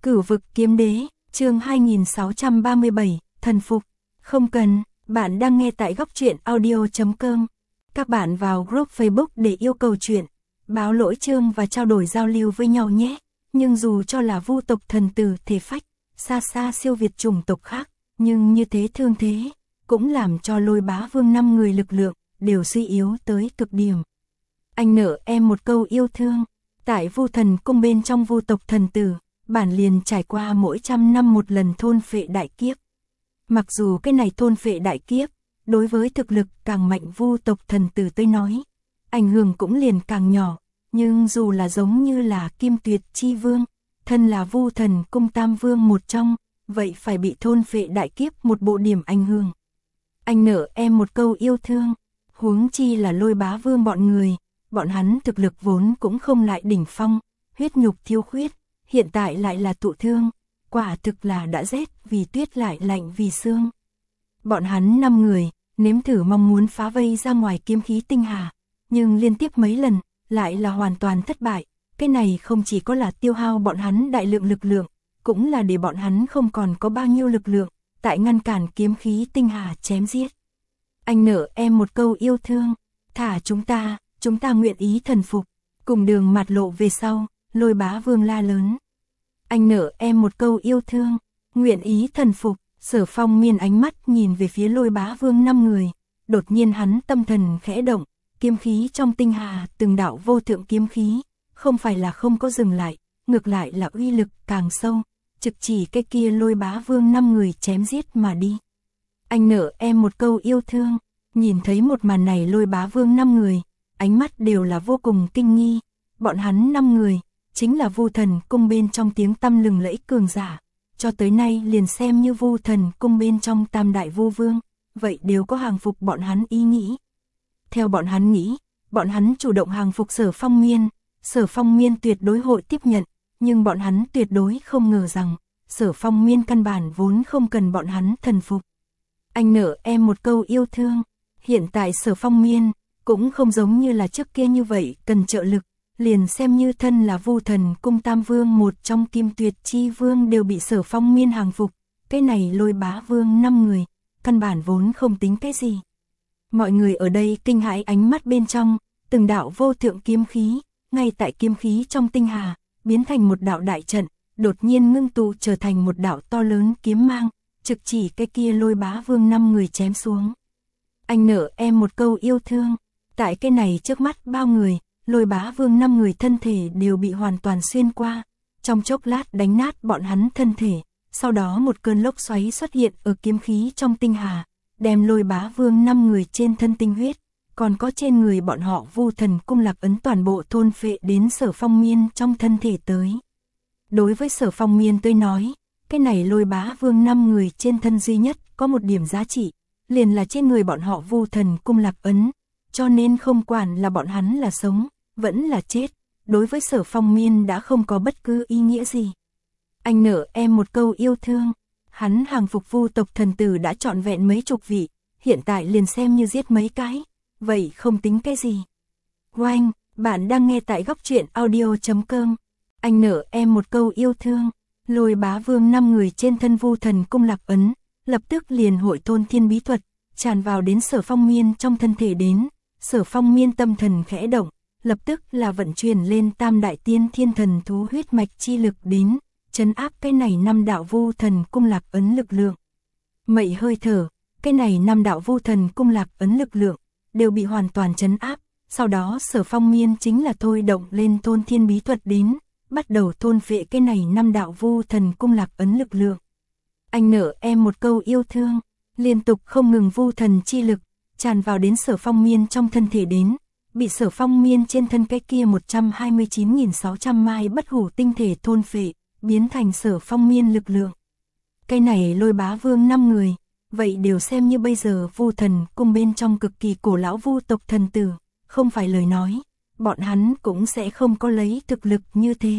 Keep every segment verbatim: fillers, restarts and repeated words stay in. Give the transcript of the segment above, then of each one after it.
Cửu vực kiếm đế, chương hai nghìn sáu trăm ba mươi bảy, thần phục. Không cần, bạn đang nghe tại góc truyện audio chấm com. Các bạn vào group Facebook để yêu cầu chuyện, báo lỗi chương và trao đổi giao lưu với nhau nhé. Nhưng dù cho là vu tộc thần tử thể phách, xa xa siêu việt chủng tộc khác, nhưng như thế thương thế, cũng làm cho Lôi Bá Vương năm người lực lượng, đều suy yếu tới cực điểm. Anh nợ em một câu yêu thương, tại vu thần cung bên trong vu tộc thần tử, bản liền trải qua mỗi trăm năm một lần thôn phệ đại kiếp. Mặc dù cái này thôn phệ đại kiếp, đối với thực lực càng mạnh vu tộc thần tử tới nói, ảnh hưởng cũng liền càng nhỏ, nhưng dù là giống như là Kim Tuyệt Chi Vương, thân là vu thần cung tam vương một trong, vậy phải bị thôn phệ đại kiếp một bộ điểm ảnh hưởng. Anh nợ em một câu yêu thương, huống chi là Lôi Bá Vương bọn người, bọn hắn thực lực vốn cũng không lại đỉnh phong, huyết nhục thiếu khuyết, hiện tại lại là tụ thương, quả thực là đã rét vì tuyết lại lạnh vì sương. Bọn hắn năm người, nếm thử mong muốn phá vây ra ngoài kiếm khí tinh hà, nhưng liên tiếp mấy lần, lại là hoàn toàn thất bại. Cái này không chỉ có là tiêu hao bọn hắn đại lượng lực lượng, cũng là để bọn hắn không còn có bao nhiêu lực lượng, tại ngăn cản kiếm khí tinh hà chém giết. Anh nợ em một câu yêu thương, thả chúng ta, chúng ta nguyện ý thần phục. Cùng đường mặt lộ về sau, Lôi Bá Vương la lớn. Anh nợ em một câu yêu thương, nguyện ý thần phục. Sở Phong Miên ánh mắt nhìn về phía Lôi Bá Vương năm người, đột nhiên hắn tâm thần khẽ động, kiếm khí trong tinh hà, từng đạo vô thượng kiếm khí, không phải là không có dừng lại, ngược lại là uy lực càng sâu, trực chỉ cái kia Lôi Bá Vương năm người chém giết mà đi. Anh nợ em một câu yêu thương, nhìn thấy một màn này Lôi Bá Vương năm người, ánh mắt đều là vô cùng kinh nghi, bọn hắn năm người, chính là vu thần cung bên trong tiếng tăm lừng lẫy cường giả, cho tới nay liền xem như vu thần cung bên trong tam đại vu vương, vậy đều có hàng phục bọn hắn ý nghĩ. Theo bọn hắn nghĩ, bọn hắn chủ động hàng phục Sở Phong Miên, Sở Phong Miên tuyệt đối hội tiếp nhận, nhưng bọn hắn tuyệt đối không ngờ rằng, Sở Phong Miên căn bản vốn không cần bọn hắn thần phục. Anh nợ em một câu yêu thương, hiện tại Sở Phong Miên, cũng không giống như là trước kia như vậy cần trợ lực, liền xem như thân là vu thần cung tam vương một trong Kim Tuyệt Chi Vương đều bị Sở Phong Miên hàng phục, cái này Lôi Bá Vương năm người, căn bản vốn không tính cái gì. Mọi người ở đây kinh hãi ánh mắt bên trong, từng đạo vô thượng kiếm khí, ngay tại kiếm khí trong tinh hà, biến thành một đạo đại trận, đột nhiên ngưng tụ trở thành một đạo to lớn kiếm mang, trực chỉ cái kia Lôi Bá Vương năm người chém xuống. Anh nợ em một câu yêu thương, tại cái này trước mắt bao người, Lôi Bá Vương năm người thân thể đều bị hoàn toàn xuyên qua, trong chốc lát đánh nát bọn hắn thân thể, sau đó một cơn lốc xoáy xuất hiện ở kiếm khí trong tinh hà, đem Lôi Bá Vương năm người trên thân tinh huyết, còn có trên người bọn họ vu thần cung lạc ấn toàn bộ thôn phệ đến Sở Phong Miên trong thân thể tới. Đối với Sở Phong Miên tôi nói, cái này Lôi Bá Vương năm người trên thân duy nhất có một điểm giá trị, liền là trên người bọn họ vu thần cung lạc ấn, cho nên không quản là bọn hắn là sống, vẫn là chết, đối với Sở Phong Miên đã không có bất cứ ý nghĩa gì. Anh nợ em một câu yêu thương, hắn hàng phục vu tộc thần tử đã trọn vẹn mấy chục vị, hiện tại liền xem như giết mấy cái, vậy không tính cái gì. Oanh, bạn đang nghe tại góc truyện audio chấm com. Anh nợ em một câu yêu thương, Lôi Bá Vương năm người trên thân vu thần cung lạc ấn, lập tức liền hội thôn thiên bí thuật, tràn vào đến Sở Phong Miên trong thân thể đến, Sở Phong Miên tâm thần khẽ động, lập tức là vận chuyển lên tam đại tiên thiên thần thú huyết mạch chi lực đến, trấn áp cái này năm đạo vu thần cung lạc ấn lực lượng. Mậy hơi thở, cái này năm đạo vu thần cung lạc ấn lực lượng, đều bị hoàn toàn trấn áp, sau đó Sở Phong Miên chính là thôi động lên thôn thiên bí thuật đến, bắt đầu thôn phệ cái này năm đạo vu thần cung lạc ấn lực lượng. Anh nợ em một câu yêu thương, liên tục không ngừng vu thần chi lực, tràn vào đến Sở Phong Miên trong thân thể đến, bị Sở Phong Miên trên thân cái kia một trăm hai mươi chín nghìn sáu trăm mai bất hủ tinh thể thôn phệ, biến thành Sở Phong Miên lực lượng. Cái này Lôi Bá Vương năm người, vậy đều xem như bây giờ vu thần cung bên trong cực kỳ cổ lão vu tộc thần tử, không phải lời nói, bọn hắn cũng sẽ không có lấy thực lực như thế.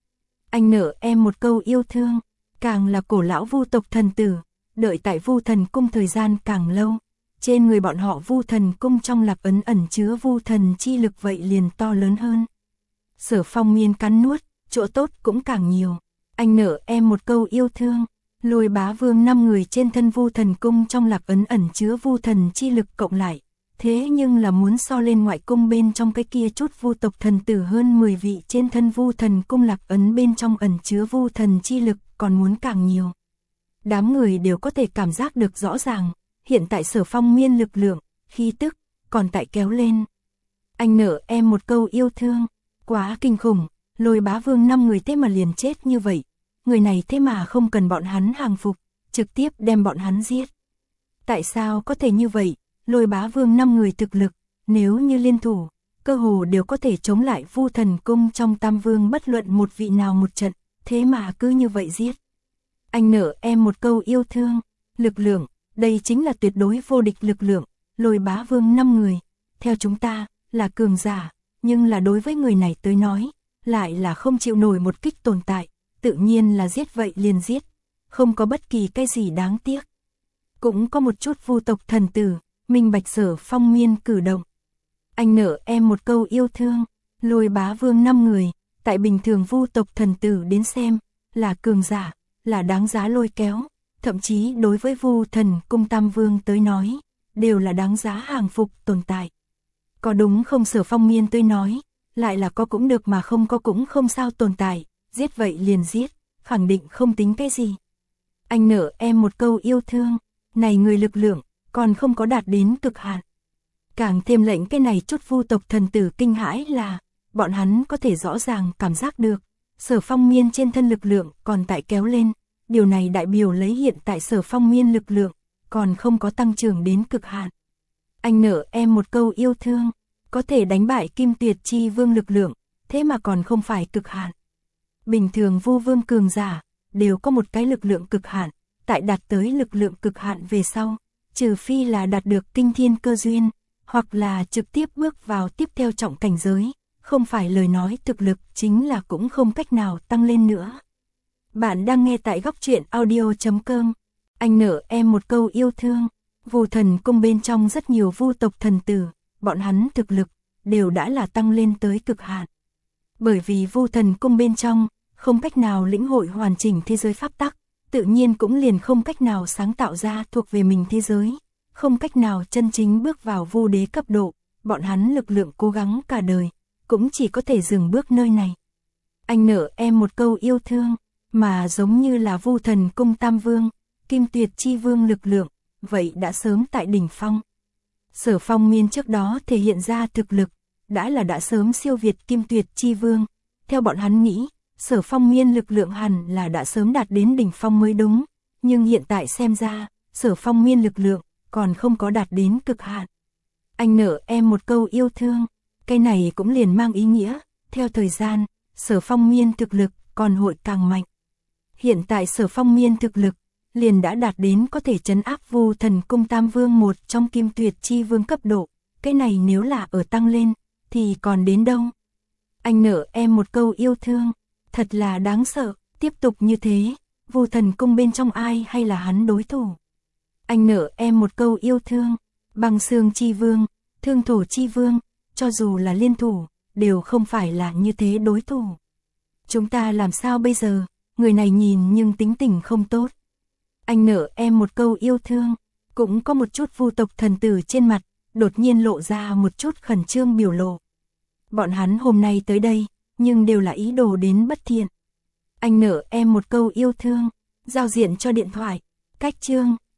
Anh nợ em một câu yêu thương, càng là cổ lão vu tộc thần tử, đợi tại vu thần cung thời gian càng lâu, trên người bọn họ vu thần cung trong lạc ấn ẩn chứa vu thần chi lực vậy liền to lớn hơn. Sở Phong Miên cắn nuốt, chỗ tốt cũng càng nhiều. Anh nợ em một câu yêu thương. Lôi Bá Vương năm người trên thân Vu Thần Cung trong lạc ấn ẩn chứa vu thần chi lực cộng lại. Thế nhưng là muốn so lên ngoại cung bên trong cái kia chút vu tộc thần tử hơn mười vị trên thân Vu Thần Cung lạc ấn bên trong ẩn chứa vu thần chi lực còn muốn càng nhiều. Đám người đều có thể cảm giác được rõ ràng, hiện tại Sở Phong Miên lực lượng, khí tức, còn tại kéo lên. Anh nợ em một câu yêu thương, quá kinh khủng, Lôi Bá Vương năm người thế mà liền chết như vậy. Người này thế mà không cần bọn hắn hàng phục, trực tiếp đem bọn hắn giết. Tại sao có thể như vậy? Lôi Bá Vương năm người thực lực, nếu như liên thủ, cơ hồ đều có thể chống lại Vu Thần Cung trong Tam Vương bất luận một vị nào một trận, thế mà cứ như vậy giết. Anh nợ em một câu yêu thương, lực lượng, đây chính là tuyệt đối vô địch lực lượng, Lôi Bá Vương năm người, theo chúng ta, là cường giả, nhưng là đối với người này tới nói, lại là không chịu nổi một kích tồn tại, tự nhiên là giết vậy liền giết, không có bất kỳ cái gì đáng tiếc. Cũng có một chút vu tộc thần tử, minh bạch Sở Phong Miên cử động. Anh nợ em một câu yêu thương, Lôi Bá Vương năm người, tại bình thường vu tộc thần tử đến xem, là cường giả, là đáng giá lôi kéo, thậm chí đối với Vu Thần Cung Tam Vương tới nói, đều là đáng giá hàng phục tồn tại. Có đúng không Sở Phong Miên tới nói, lại là có cũng được mà không có cũng không sao tồn tại, giết vậy liền giết, khẳng định không tính cái gì. Anh nợ em một câu yêu thương, này người lực lượng, còn không có đạt đến cực hạn. Càng thêm lệnh cái này chút vu tộc thần tử kinh hãi là, bọn hắn có thể rõ ràng cảm giác được, Sở Phong Miên trên thân lực lượng còn tại kéo lên, điều này đại biểu lấy hiện tại Sở Phong Miên lực lượng, còn không có tăng trưởng đến cực hạn. Anh nợ em một câu yêu thương, có thể đánh bại Kim Tuyệt Chi Vương lực lượng, thế mà còn không phải cực hạn. Bình thường Vu Vương cường giả, đều có một cái lực lượng cực hạn, tại đạt tới lực lượng cực hạn về sau, trừ phi là đạt được kinh thiên cơ duyên, hoặc là trực tiếp bước vào tiếp theo trọng cảnh giới, không phải lời nói thực lực chính là cũng không cách nào tăng lên nữa. Bạn đang nghe tại góc truyện audio chấm com. Anh nợ em một câu yêu thương. Vu Thần Cung bên trong rất nhiều vu tộc thần tử, bọn hắn thực lực đều đã là tăng lên tới cực hạn. Bởi vì Vu Thần Cung bên trong không cách nào lĩnh hội hoàn chỉnh thế giới pháp tắc, tự nhiên cũng liền không cách nào sáng tạo ra thuộc về mình thế giới, không cách nào chân chính bước vào vu đế cấp độ, bọn hắn lực lượng cố gắng cả đời, cũng chỉ có thể dừng bước nơi này. Anh nợ em một câu yêu thương, mà giống như là Vu Thần Cung Tam Vương, Kim Tuyệt Chi Vương lực lượng, vậy đã sớm tại đỉnh phong. Sở Phong Miên trước đó thể hiện ra thực lực, đã là đã sớm siêu việt Kim Tuyệt Chi Vương, theo bọn hắn nghĩ, Sở Phong Miên lực lượng hẳn là đã sớm đạt đến đỉnh phong mới đúng, nhưng hiện tại xem ra, Sở Phong Miên lực lượng còn không có đạt đến cực hạn. Anh nợ em một câu yêu thương, cái này cũng liền mang ý nghĩa, theo thời gian, Sở Phong Miên thực lực còn hội càng mạnh. Hiện tại Sở Phong Miên thực lực liền đã đạt đến có thể trấn áp Vu Thần Cung Tam Vương một trong Kim Tuyệt Chi Vương cấp độ, cái này nếu là ở tăng lên, thì còn đến đâu. Anh nợ em một câu yêu thương, thật là đáng sợ, tiếp tục như thế, Vu Thần Cung bên trong ai hay là hắn đối thủ. Anh nợ em một câu yêu thương, Băng Xương Chi Vương, Thương Thổ Chi Vương, cho dù là liên thủ, đều không phải là như thế đối thủ. Chúng ta làm sao bây giờ, người này nhìn nhưng tính tình không tốt. Anh nợ em một câu yêu thương, cũng có một chút vu tộc thần tử trên mặt, đột nhiên lộ ra một chút khẩn trương biểu lộ. Bọn hắn hôm nay tới đây, nhưng đều là ý đồ đến bất thiện. Anh nợ em một câu yêu thương, giao diện cho điện thoại, cách chương.